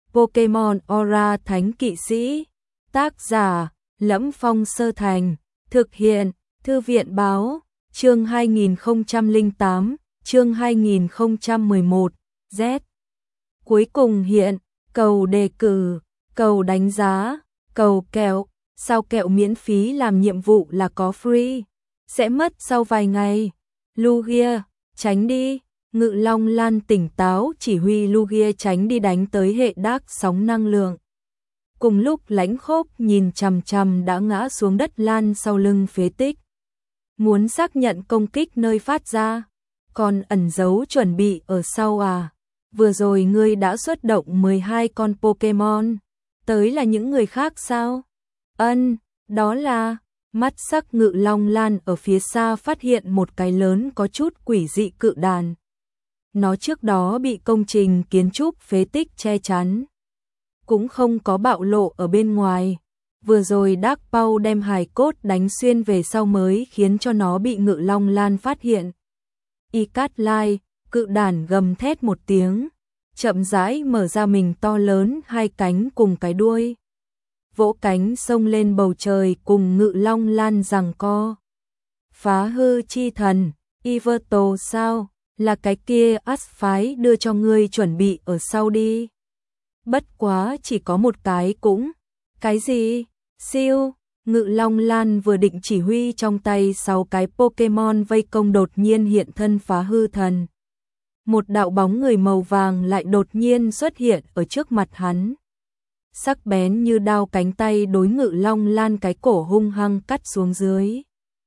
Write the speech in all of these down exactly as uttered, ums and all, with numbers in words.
Pokemon Aura Thánh Kỵ Sĩ. Tác giả: Lẫm Phong Sơ Thành. Thực hiện: Thư viện báo. Chương hai nghìn không trăm lẻ tám, chương hai nghìn không trăm mười một. Z. Cuối cùng hiện: cầu đề cử, cầu đánh giá, cầu kẹo. Sao kẹo miễn phí làm nhiệm vụ là có free, sẽ mất sau vài ngày. Lugia, tránh đi. Ngự Long Lan tỉnh táo chỉ huy Lugia tránh đi đánh tới hệ đác sóng năng lượng. Cùng lúc Lãnh Khốc nhìn chằm chằm đã ngã xuống đất Lan sau lưng phế tích. Muốn xác nhận công kích nơi phát ra, còn ẩn giấu chuẩn bị ở sau à? Vừa rồi ngươi đã xuất động mười hai con Pokemon, tới là những người khác sao? Ân, đó là... Mắt sắc Ngự Long Lan ở phía xa phát hiện một cái lớn có chút quỷ dị cự đàn. Nó trước đó bị công trình kiến trúc phế tích che chắn, cũng không có bạo lộ ở bên ngoài. Vừa rồi Dark Paw đem hài cốt đánh xuyên về sau mới khiến cho nó bị Ngự Long Lan phát hiện. Icat Lai, cự đàn gầm thét một tiếng, chậm rãi mở ra mình to lớn hai cánh cùng cái đuôi. Vỗ cánh xông lên bầu trời cùng Ngự Long Lan giằng co. Phá hư chi thần, Yveltal sao? Là cái kia Ás phái đưa cho ngươi chuẩn bị ở sau đi. Bất quá chỉ có một cái cũng. Cái gì? Siêu. Ngự Long Lan vừa định chỉ huy trong tay sáu cái Pokemon vây công đột nhiên hiện thân phá hư thần. Một đạo bóng người màu vàng lại đột nhiên xuất hiện ở trước mặt hắn. Sắc bén như đao cánh tay đối Ngự Long Lan cái cổ hung hăng cắt xuống dưới.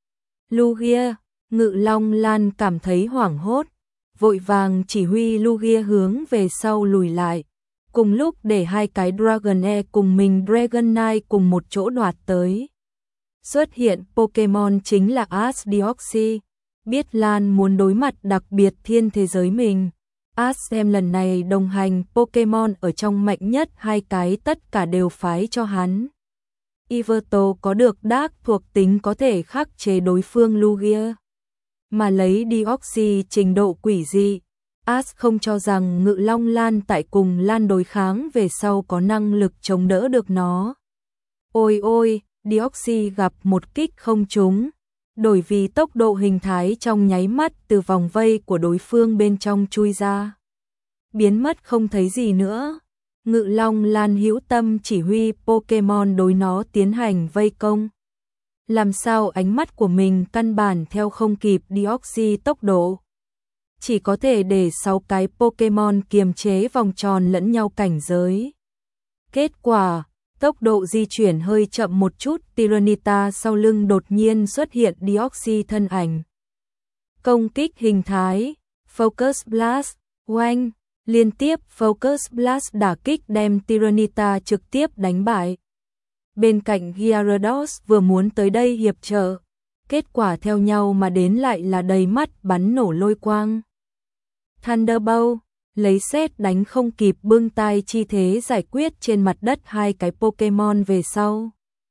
Lugia, Ngự Long Lan cảm thấy hoảng hốt, vội vàng chỉ huy Lugia hướng về sau lùi lại, cùng lúc để hai cái Dragonair cùng mình Dragonite cùng một chỗ đoạt tới. Xuất hiện Pokemon chính là Ash Deoxys, biết Lan muốn đối mặt đặc biệt thiên thế giới mình. Ash xem lần này đồng hành Pokemon ở trong mạnh nhất hai cái tất cả đều phái cho hắn. Yveltal có được Dark thuộc tính có thể khắc chế đối phương Lugia, mà lấy Deoxys trình độ quỷ dị, Ash không cho rằng Ngự Long Lan tại cùng Lan đối kháng về sau có năng lực chống đỡ được nó. Ôi ôi, Deoxys gặp một kích không trúng, đổi vì tốc độ hình thái trong nháy mắt từ vòng vây của đối phương bên trong chui ra, biến mất không thấy gì nữa. Ngự Long Lan hữu tâm chỉ huy Pokemon đối nó tiến hành vây công. Làm sao ánh mắt của mình căn bản theo không kịp Deoxys tốc độ. Chỉ có thể để sáu cái Pokemon kiềm chế vòng tròn lẫn nhau cảnh giới. Kết quả, tốc độ di chuyển hơi chậm một chút, Tyranitar sau lưng đột nhiên xuất hiện Deoxys thân ảnh. Công kích hình thái, Focus Blast, oanh, liên tiếp Focus Blast đả kích đem Tyranitar trực tiếp đánh bại. Bên cạnh Gyarados vừa muốn tới đây hiệp trợ, kết quả theo nhau mà đến lại là đầy mắt bắn nổ lôi quang. Thunderbolt, lấy sét đánh không kịp bưng tay chi thế giải quyết trên mặt đất hai cái Pokemon về sau.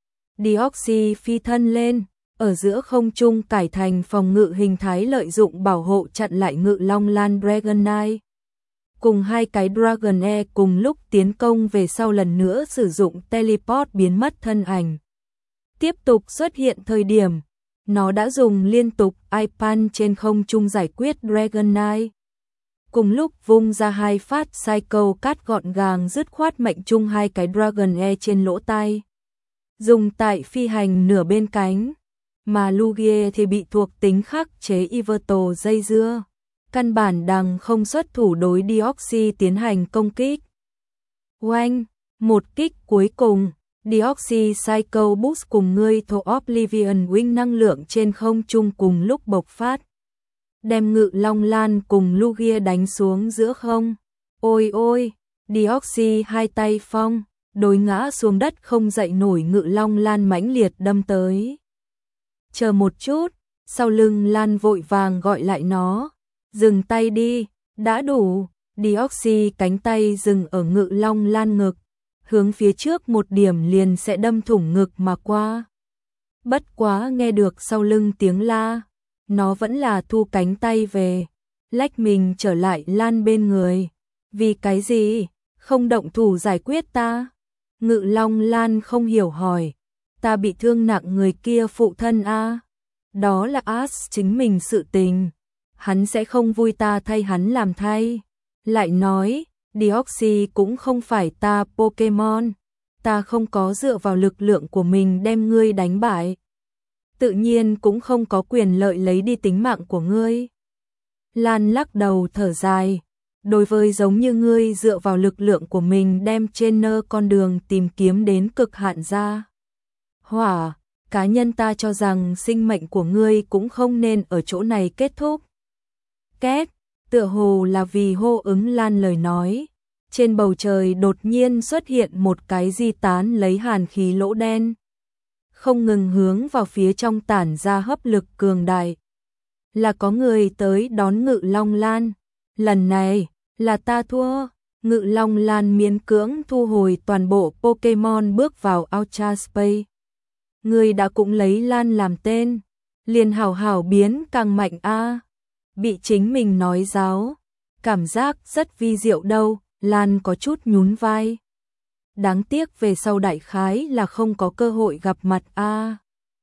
Deoxys phi thân lên, ở giữa không trung cải thành phòng ngự hình thái lợi dụng bảo hộ chặn lại Ngự Long Lan Dragonite. Cùng hai cái Dragonair cùng lúc tiến công về sau lần nữa sử dụng teleport biến mất thân ảnh. Tiếp tục xuất hiện thời điểm, nó đã dùng liên tục Ice Punch trên không trung giải quyết Dragonite. Cùng lúc vung ra hai phát Psycho cắt gọn gàng dứt khoát mệnh chung hai cái Dragonair trên lỗ tai. Dùng tại phi hành nửa bên cánh, mà Lugia thì bị thuộc tính khắc chế Yveltal dây dưa. Căn bản đằng không xuất thủ đối Deoxys tiến hành công kích. Oanh, một kích cuối cùng, Deoxys Psycho Boost cùng ngươi thổ Oblivion Wing năng lượng trên không trung cùng lúc bộc phát. Đem Ngự Long Lan cùng Lugia đánh xuống giữa không. Ôi ôi, Deoxys hai tay phong, đối ngã xuống đất không dậy nổi Ngự Long Lan mãnh liệt đâm tới. Chờ một chút, sau lưng Lan vội vàng gọi lại nó. Dừng tay đi, đã đủ. Deoxys cánh tay dừng ở Ngự Long Lan ngực, hướng phía trước một điểm liền sẽ đâm thủng ngực mà qua. Bất quá nghe được sau lưng tiếng la, nó vẫn là thu cánh tay về, lách mình trở lại Lan bên người. Vì cái gì? Không động thủ giải quyết ta? Ngự Long Lan không hiểu hỏi. Ta bị thương nặng người kia phụ thân a. Đó là Ash chính mình sự tình. Hắn sẽ không vui ta thay hắn làm thay. Lại nói, Deoxys cũng không phải ta Pokemon. Ta không có dựa vào lực lượng của mình đem ngươi đánh bại. Tự nhiên cũng không có quyền lợi lấy đi tính mạng của ngươi. Lan lắc đầu thở dài. Đối với giống như ngươi dựa vào lực lượng của mình đem trên nơ con đường tìm kiếm đến cực hạn ra. Hỏa, cá nhân ta cho rằng sinh mệnh của ngươi cũng không nên ở chỗ này kết thúc. Két, tựa hồ là vì hô ứng Lan lời nói. Trên bầu trời đột nhiên xuất hiện một cái di tán lấy hàn khí lỗ đen. Không ngừng hướng vào phía trong tản ra hấp lực cường đại. Là có người tới đón Ngự Long Lan. Lần này, là ta thua. Ngự Long Lan miễn cưỡng thu hồi toàn bộ Pokemon bước vào Ultra Space. Người đã cũng lấy Lan làm tên. Liền hảo hảo biến càng mạnh a. Bị chính mình nói giáo. Cảm giác rất vi diệu đâu. Lan có chút nhún vai. Đáng tiếc về sau đại khái là không có cơ hội gặp mặt a.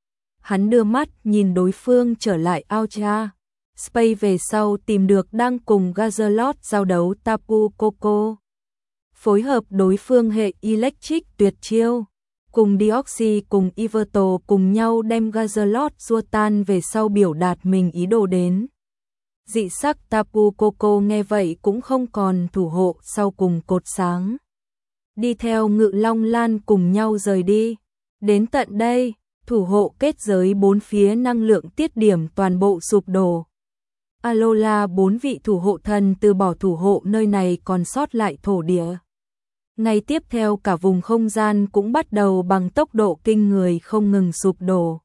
Hắn đưa mắt nhìn đối phương trở lại Ultra Space về sau tìm được đang cùng Gazalot giao đấu Tapu Koko. Phối hợp đối phương hệ Electric tuyệt chiêu. Cùng Deoxys cùng Yveltal cùng nhau đem Gazalot xua tan về sau biểu đạt mình ý đồ đến. Dị sắc Tapu Koko nghe vậy cũng không còn thủ hộ sau cùng cột sáng. Đi theo Ngự Long Lan cùng nhau rời đi. Đến tận đây, thủ hộ kết giới bốn phía năng lượng tiết điểm toàn bộ sụp đổ. Alola bốn vị thủ hộ thần từ bỏ thủ hộ nơi này còn sót lại thổ địa. Ngay tiếp theo cả vùng không gian cũng bắt đầu bằng tốc độ kinh người không ngừng sụp đổ.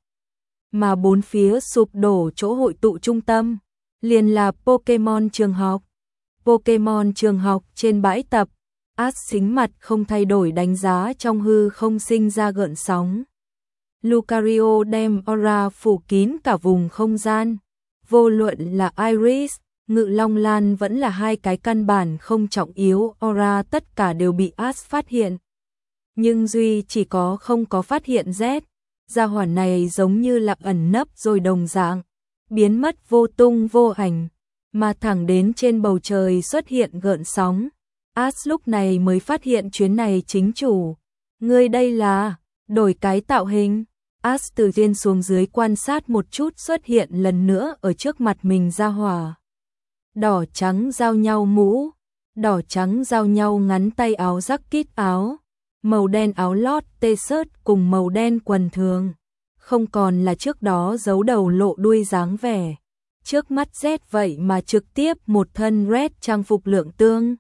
Mà bốn phía sụp đổ chỗ hội tụ trung tâm, liền là Pokemon trường học. Pokemon trường học trên bãi tập, Ash xính mặt không thay đổi đánh giá trong hư không sinh ra gợn sóng. Lucario đem aura phủ kín cả vùng không gian. Vô luận là Iris, Ngự Long Lan vẫn là hai cái căn bản không trọng yếu aura tất cả đều bị Ash phát hiện. Nhưng duy chỉ có không có phát hiện Z. Gia hỏa này giống như là ẩn nấp rồi đồng dạng. Biến mất vô tung vô ảnh. Mà thẳng đến trên bầu trời xuất hiện gợn sóng. Ash lúc này mới phát hiện chuyến này chính chủ. Ngươi đây là đổi cái tạo hình. Ash từ trên xuống dưới quan sát một chút xuất hiện lần nữa ở trước mặt mình ra hỏa. Đỏ trắng giao nhau mũ, đỏ trắng giao nhau ngắn tay áo jacket áo, màu đen áo lót t-shirt cùng màu đen quần thường. Không còn là trước đó giấu đầu lộ đuôi dáng vẻ. Trước mắt Z vậy mà trực tiếp một thân red trang phục lượng tương.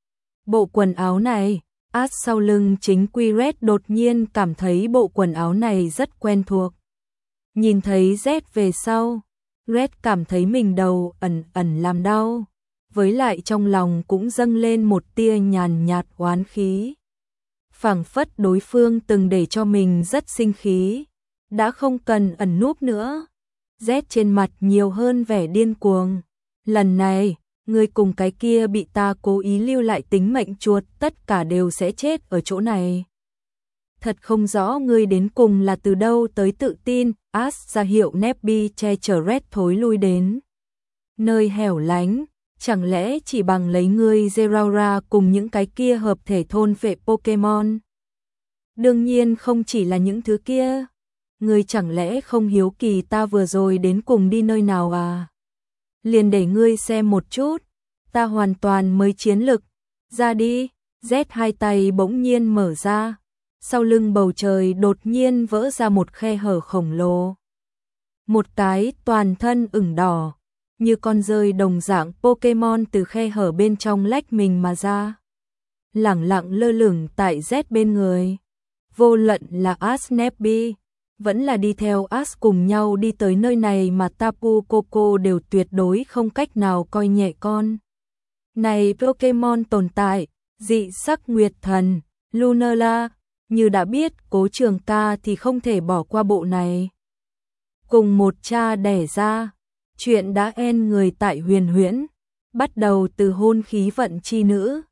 Bộ quần áo này, Ash sau lưng chính quy Red đột nhiên cảm thấy bộ quần áo này rất quen thuộc. Nhìn thấy Z về sau, Red cảm thấy mình đầu ẩn ẩn làm đau. Với lại trong lòng cũng dâng lên một tia nhàn nhạt oán khí. Phảng phất đối phương từng để cho mình rất sinh khí. Đã không cần ẩn núp nữa. Z trên mặt nhiều hơn vẻ điên cuồng. Lần này, ngươi cùng cái kia bị ta cố ý lưu lại tính mệnh chuột tất cả đều sẽ chết ở chỗ này. Thật không rõ ngươi đến cùng là từ đâu tới tự tin. Ash ra hiệu Nebby che chở Red thối lui đến nơi hẻo lánh. Chẳng lẽ chỉ bằng lấy ngươi Zeraora cùng những cái kia hợp thể thôn phệ Pokemon? Đương nhiên không chỉ là những thứ kia. Ngươi chẳng lẽ không hiếu kỳ ta vừa rồi đến cùng đi nơi nào à? Liền để ngươi xem một chút, ta hoàn toàn mới chiến lực. Ra đi. Z hai tay bỗng nhiên mở ra. Sau lưng bầu trời đột nhiên vỡ ra một khe hở khổng lồ. Một cái toàn thân ửng đỏ, như con rơi đồng dạng Pokemon từ khe hở bên trong lách mình mà ra. Lẳng lặng lơ lửng tại Z bên người. Vô luận là Ash Nebby, vẫn là đi theo Ash cùng nhau đi tới nơi này mà Tapu Koko đều tuyệt đối không cách nào coi nhẹ con. Này Pokemon tồn tại, dị sắc nguyệt thần, Lunala, như đã biết Cố Trường Ca thì không thể bỏ qua bộ này. Cùng một cha đẻ ra, chuyện đã en người tại huyền huyễn, bắt đầu từ hôn khí vận chi nữ,